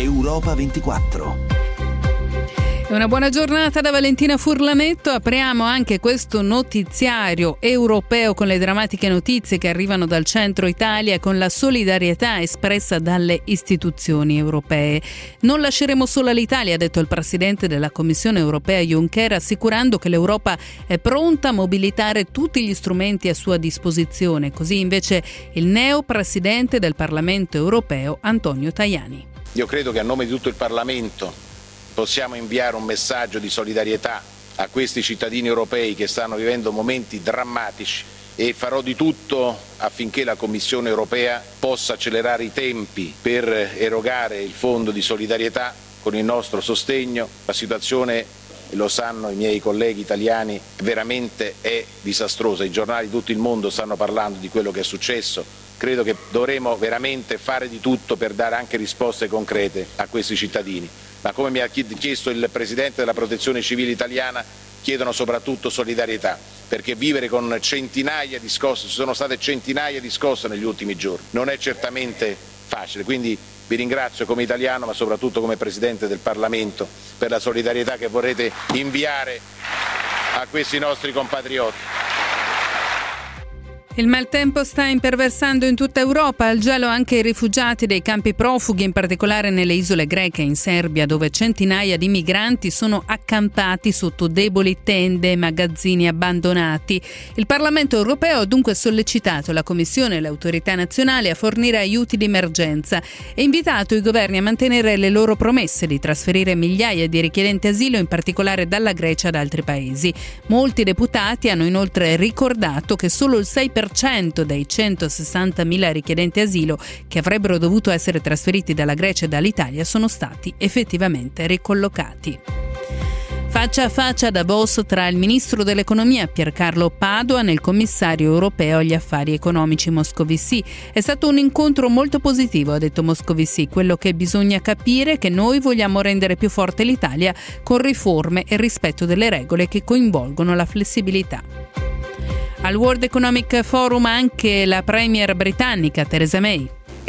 Europa 24. Una buona giornata da Valentina Furlanetto. Apriamo anche questo notiziario europeo con le drammatiche notizie che arrivano dal centro Italia e con la solidarietà espressa dalle istituzioni europee. Non lasceremo sola l'Italia, ha detto il presidente della Commissione europea Juncker, assicurando che l'Europa è pronta a mobilitare tutti gli strumenti a sua disposizione. Così invece il neo presidente del Parlamento europeo Antonio Tajani. Io credo che a nome di tutto il Parlamento possiamo inviare un messaggio di solidarietà a questi cittadini europei che stanno vivendo momenti drammatici e farò di tutto affinché la Commissione europea possa accelerare i tempi per erogare il fondo di solidarietà con il nostro sostegno. La situazione, lo sanno i miei colleghi italiani, veramente è disastrosa. I giornali di tutto il mondo stanno parlando di quello che è successo. Credo che dovremo veramente fare di tutto per dare anche risposte concrete a questi cittadini. Ma come mi ha chiesto il Presidente della Protezione Civile italiana, chiedono soprattutto solidarietà, perché vivere con centinaia di scosse, ci sono state centinaia di scosse negli ultimi giorni, non è certamente facile. Quindi vi ringrazio come italiano, ma soprattutto come Presidente del Parlamento, per la solidarietà che vorrete inviare a questi nostri compatrioti. Il maltempo sta imperversando in tutta Europa, al gelo anche i rifugiati dei campi profughi, in particolare nelle isole greche in Serbia, dove centinaia di migranti sono accampati sotto deboli tende e magazzini abbandonati. Il Parlamento europeo ha dunque sollecitato la Commissione e le autorità nazionali a fornire aiuti di emergenza e invitato i governi a mantenere le loro promesse di trasferire migliaia di richiedenti asilo, in particolare dalla Grecia ad altri paesi. Molti deputati hanno inoltre ricordato che solo il 6% dei 160.000 richiedenti asilo che avrebbero dovuto essere trasferiti dalla Grecia e dall'Italia sono stati effettivamente ricollocati. Faccia a faccia a Davos tra il ministro dell'economia Piercarlo Padoan e il commissario europeo agli affari economici Moscovici. È stato un incontro molto positivo, ha detto Moscovici. Quello che bisogna capire è che noi vogliamo rendere più forte l'Italia con riforme e rispetto delle regole che coinvolgono la flessibilità. Al World Economic Forum anche la premier britannica Theresa May.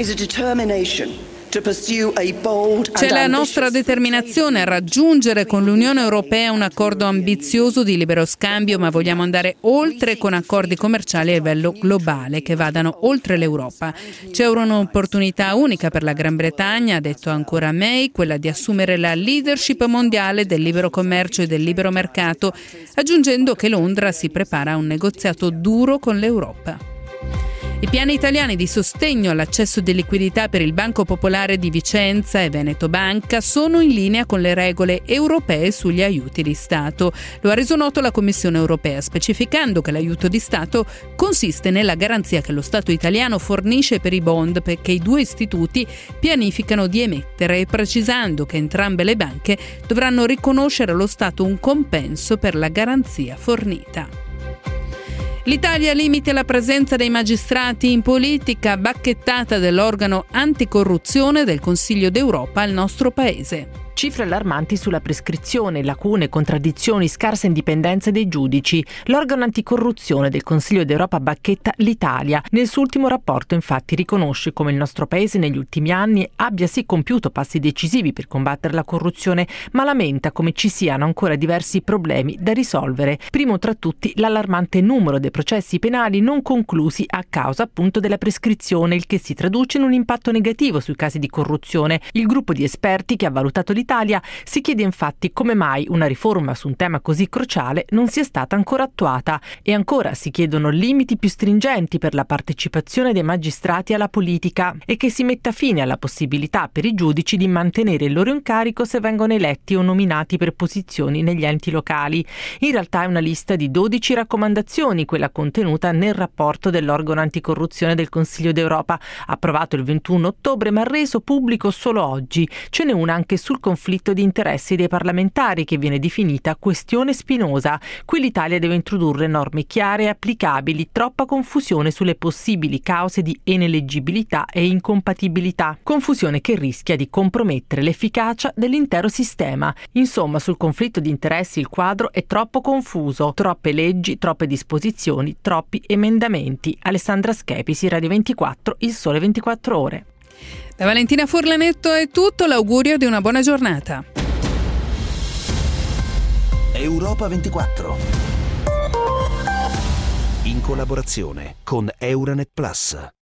C'è la nostra determinazione a raggiungere con l'Unione Europea un accordo ambizioso di libero scambio, ma vogliamo andare oltre con accordi commerciali a livello globale che vadano oltre l'Europa. C'è un'opportunità unica per la Gran Bretagna, ha detto ancora May, quella di assumere la leadership mondiale del libero commercio e del libero mercato, aggiungendo che Londra si prepara a un negoziato duro con l'Europa. I piani italiani di sostegno all'accesso di liquidità per il Banco Popolare di Vicenza e Veneto Banca sono in linea con le regole europee sugli aiuti di Stato. Lo ha reso noto la Commissione europea, specificando che l'aiuto di Stato consiste nella garanzia che lo Stato italiano fornisce per i bond che i due istituti pianificano di emettere e precisando che entrambe le banche dovranno riconoscere allo Stato un compenso per la garanzia fornita. L'Italia limita la presenza dei magistrati in politica, bacchettata dell'organo anticorruzione del Consiglio d'Europa al nostro paese. Cifre allarmanti sulla prescrizione, lacune, contraddizioni, scarsa indipendenza dei giudici. L'organo anticorruzione del Consiglio d'Europa bacchetta l'Italia. Nel suo ultimo rapporto, infatti, riconosce come il nostro paese negli ultimi anni abbia sì compiuto passi decisivi per combattere la corruzione, ma lamenta come ci siano ancora diversi problemi da risolvere. Primo tra tutti l'allarmante numero dei processi penali non conclusi a causa appunto della prescrizione, il che si traduce in un impatto negativo sui casi di corruzione. Il gruppo di esperti che ha valutato l'Italia si chiede infatti come mai una riforma su un tema così cruciale non sia stata ancora attuata e ancora si chiedono limiti più stringenti per la partecipazione dei magistrati alla politica e che si metta fine alla possibilità per i giudici di mantenere il loro incarico se vengono eletti o nominati per posizioni negli enti locali. In realtà è una lista di 12 raccomandazioni, quella contenuta nel rapporto dell'organo anticorruzione del Consiglio d'Europa, approvato il 21 ottobre ma reso pubblico solo oggi. Ce n'è una anche sul conflitto di interessi dei parlamentari che viene definita questione spinosa. Qui l'Italia deve introdurre norme chiare e applicabili, troppa confusione sulle possibili cause di ineleggibilità e incompatibilità. Confusione che rischia di compromettere l'efficacia dell'intero sistema. Insomma, sul conflitto di interessi il quadro è troppo confuso. Troppe leggi, troppe disposizioni, troppi emendamenti. Alessandra Schepisi, Radio 24, Il Sole 24 Ore. Da Valentina Furlanetto è tutto, l'augurio di una buona giornata. Europa 24. In collaborazione con Euranet Plus.